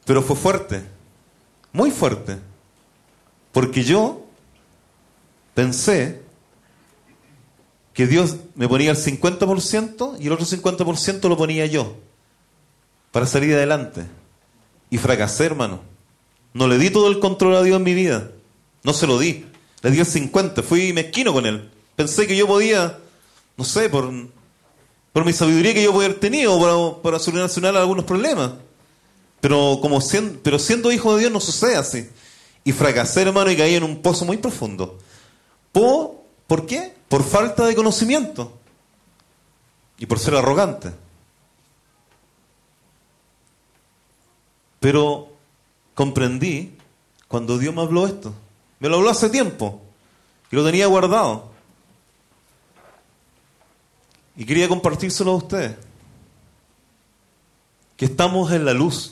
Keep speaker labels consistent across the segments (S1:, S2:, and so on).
S1: Pero fue fuerte, muy fuerte, porque yo pensé que Dios me ponía el 50% y el otro 50% lo ponía yo para salir adelante. Y fracasé, hermano. No le di todo el control a Dios en mi vida. No se lo di. Le di el 50%. Fui mezquino con Él. Pensé que yo podía, no sé, por mi sabiduría que yo podía haber tenido para solucionar algunos problemas. Pero siendo hijo de Dios no sucede así. Y fracasé, hermano, y caí en un pozo muy profundo. ¿Por qué? Por falta de conocimiento. Y por ser arrogante. Pero comprendí cuando Dios me habló esto. Me lo habló hace tiempo. Y lo tenía guardado. Y quería compartírselo a ustedes. Que estamos en la luz.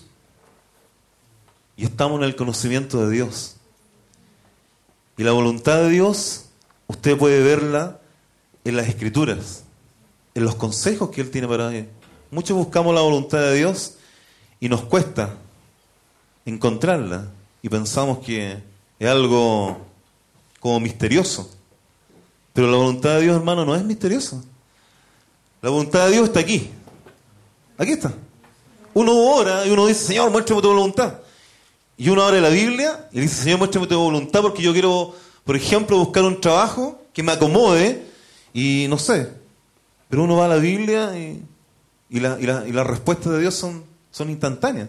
S1: Y estamos en el conocimiento de Dios. Y la voluntad de Dios, usted puede verla en las Escrituras, en los consejos que Él tiene para mí. Muchos buscamos la voluntad de Dios y nos cuesta encontrarla. Y pensamos que es algo como misterioso. Pero la voluntad de Dios, hermano, no es misteriosa. La voluntad de Dios está aquí. Aquí está. Uno ora y uno dice, Señor, muéstrame tu voluntad. Y uno abre la Biblia y dice, Señor, muéstrame tu voluntad porque yo quiero, por ejemplo, buscar un trabajo que me acomode y no sé. Pero uno va a la Biblia y las respuestas de Dios son instantáneas.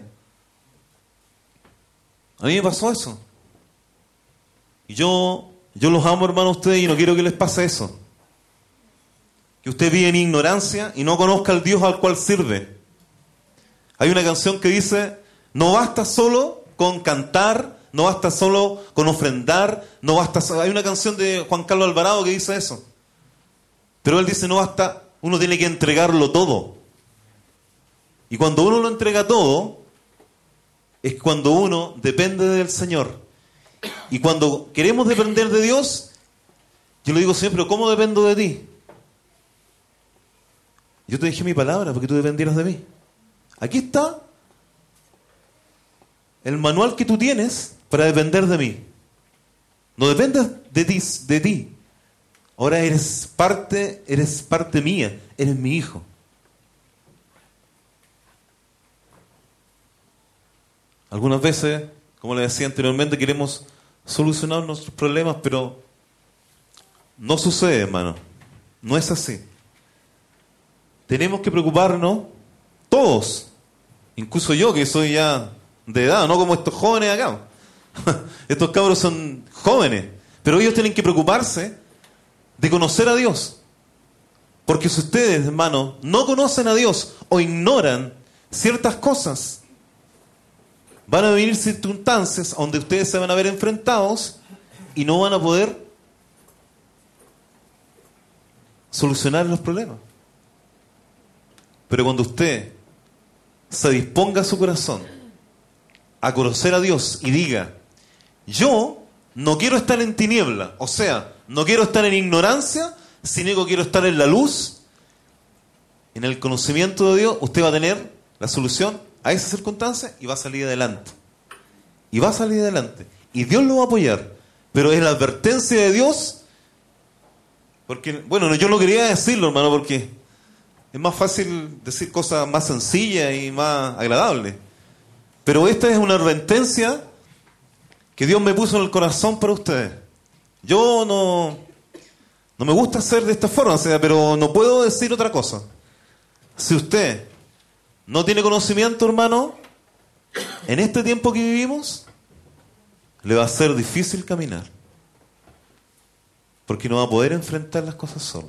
S1: A mí me pasó eso. Y yo los amo, hermano, a ustedes y no quiero que les pase eso. Que usted vive en ignorancia y no conozca al Dios al cual sirve. Hay una canción que dice, no basta solo con cantar, no basta solo con ofrendar, no basta. Hay una canción de Juan Carlos Alvarado que dice eso. Pero él dice, no basta, uno tiene que entregarlo todo. Y cuando uno lo entrega todo, es cuando uno depende del Señor. Y cuando queremos depender de Dios, yo le digo siempre, ¿cómo dependo de ti? Yo te dejé mi palabra porque tú dependieras de mí. Aquí está el manual que tú tienes para depender de mí. No dependes de ti. Ahora eres parte mía, eres mi hijo. Algunas veces, como le decía anteriormente, queremos solucionar nuestros problemas, pero no sucede, hermano. No es así. Tenemos que preocuparnos todos, incluso yo que soy ya de edad, no como estos jóvenes acá. Estos cabros son jóvenes, pero ellos tienen que preocuparse de conocer a Dios. Porque si ustedes, hermanos, no conocen a Dios o ignoran ciertas cosas, van a venir circunstancias donde ustedes se van a ver enfrentados y no van a poder solucionar los problemas. Pero cuando usted se disponga a su corazón a conocer a Dios y diga, yo no quiero estar en tiniebla, o sea, no quiero estar en ignorancia, sino que quiero estar en la luz, en el conocimiento de Dios, usted va a tener la solución a esa circunstancia y va a salir adelante. Y va a salir adelante. Y Dios lo va a apoyar. Pero es la advertencia de Dios, porque, bueno, yo no quería decirlo, hermano, porque es más fácil decir cosas más sencillas y más agradables. Pero esta es una advertencia que Dios me puso en el corazón para ustedes. Yo no me gusta hacer de esta forma, o sea, pero no puedo decir otra cosa. Si usted no tiene conocimiento, hermano, en este tiempo que vivimos, le va a ser difícil caminar. Porque no va a poder enfrentar las cosas solo.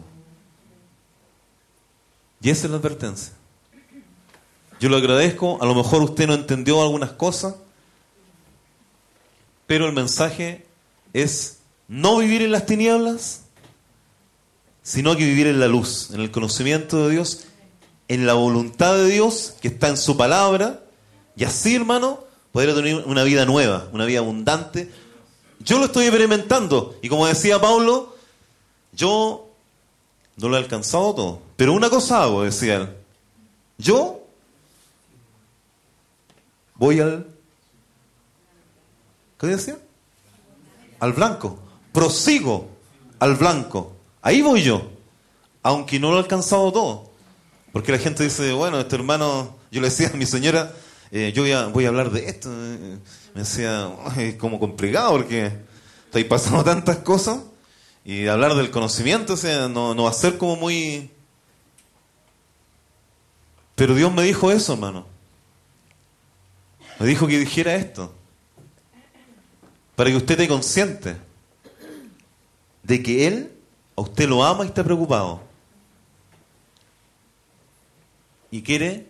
S1: Y esa es la advertencia. Yo lo agradezco, a lo mejor usted no entendió algunas cosas, pero el mensaje es no vivir en las tinieblas, sino que vivir en la luz, en el conocimiento de Dios, en la voluntad de Dios que está en su palabra, y así, hermano, poder tener una vida nueva, una vida abundante. Yo lo estoy experimentando, y como decía Pablo, yo no lo he alcanzado todo, pero una cosa hago, decía él, yo voy al ¿Qué decía? Al blanco. Prosigo al blanco. Ahí voy yo. Aunque no lo he alcanzado todo. Porque la gente dice, bueno, este hermano, yo le decía a mi señora, voy a hablar de esto. Me decía, es como complicado porque estoy pasando tantas cosas. Y hablar del conocimiento, o sea, no va a ser como muy... Pero Dios me dijo eso, hermano. Me dijo que dijera esto. Para que usted esté consciente de que Él a usted lo ama y está preocupado. Y quiere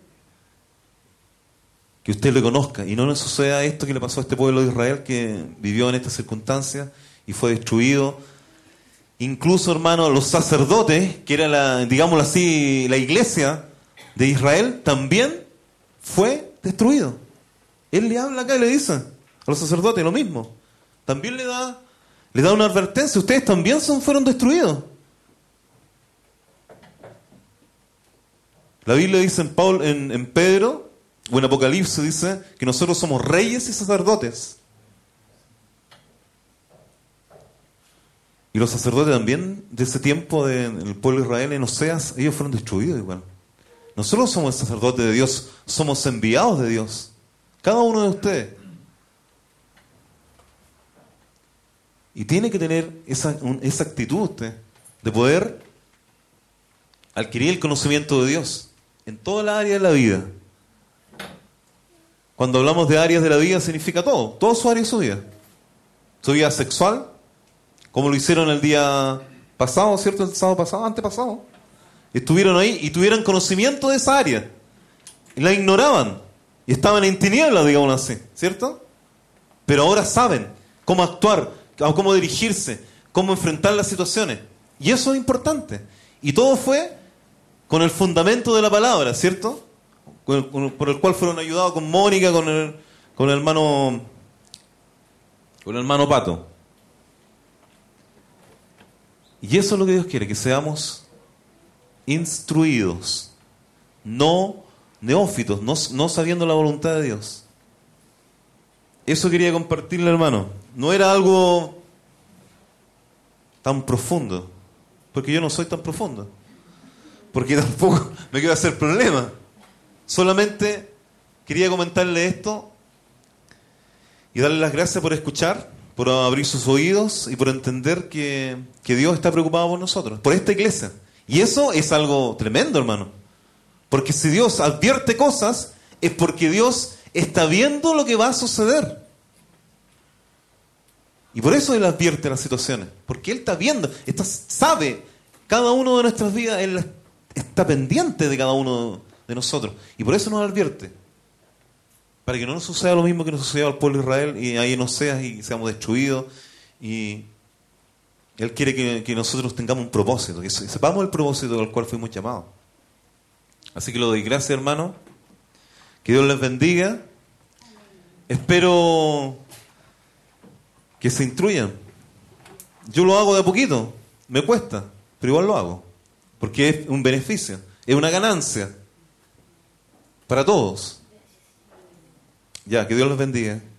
S1: que usted le conozca. Y no le suceda esto que le pasó a este pueblo de Israel que vivió en estas circunstancias y fue destruido. Incluso, hermano, los sacerdotes, que era digámoslo así, la iglesia de Israel, también fue destruido. Él le habla acá y le dice a los sacerdotes lo mismo. También le da una advertencia. Ustedes también fueron destruidos. La Biblia dice en Pedro, o en Apocalipsis dice, que nosotros somos reyes y sacerdotes. Y los sacerdotes también de ese tiempo del pueblo de Israel en Oseas, ellos fueron destruidos igual. Nosotros somos sacerdotes de Dios, somos enviados de Dios. Cada uno de ustedes. Y tiene que tener esa actitud usted, de poder adquirir el conocimiento de Dios en toda la área de la vida. Cuando hablamos de áreas de la vida significa todo su área de su vida. Su vida sexual, como lo hicieron el día pasado, ¿cierto? El sábado pasado, antepasado. Estuvieron ahí y tuvieron conocimiento de esa área. Y la ignoraban. Y estaban en tinieblas, digamos así, ¿cierto? Pero ahora saben cómo actuar, cómo dirigirse, cómo enfrentar las situaciones. Y eso es importante. Y todo fue con el fundamento de la palabra, ¿cierto? Por el cual fueron ayudados con Mónica, con el hermano Pato. Y eso es lo que Dios quiere, que seamos instruidos, no neófitos, no sabiendo la voluntad de Dios. Eso quería compartirle, hermano. No era algo tan profundo, porque yo no soy tan profundo, porque tampoco me quiero hacer problema. Solamente quería comentarle esto y darle las gracias por escuchar, por abrir sus oídos y por entender que Dios está preocupado por nosotros, por esta iglesia. Y eso es algo tremendo, hermano. Porque si Dios advierte cosas, es porque Dios está viendo lo que va a suceder. Y por eso Él advierte las situaciones. Porque Él está viendo, sabe cada uno de nuestras vidas, Él está pendiente de cada uno de nosotros. Y por eso nos advierte. Para que no nos suceda lo mismo que nos sucedió al pueblo de Israel y ahí en Oseas y seamos destruidos. Y Él quiere que nosotros tengamos un propósito, que sepamos el propósito al cual fuimos llamados. Así que lo doy gracias, hermano. Que Dios les bendiga. Espero que se instruyan. Yo lo hago de a poquito. Me cuesta, pero igual lo hago. Porque es un beneficio, es una ganancia para todos. Ya, que Dios les bendiga.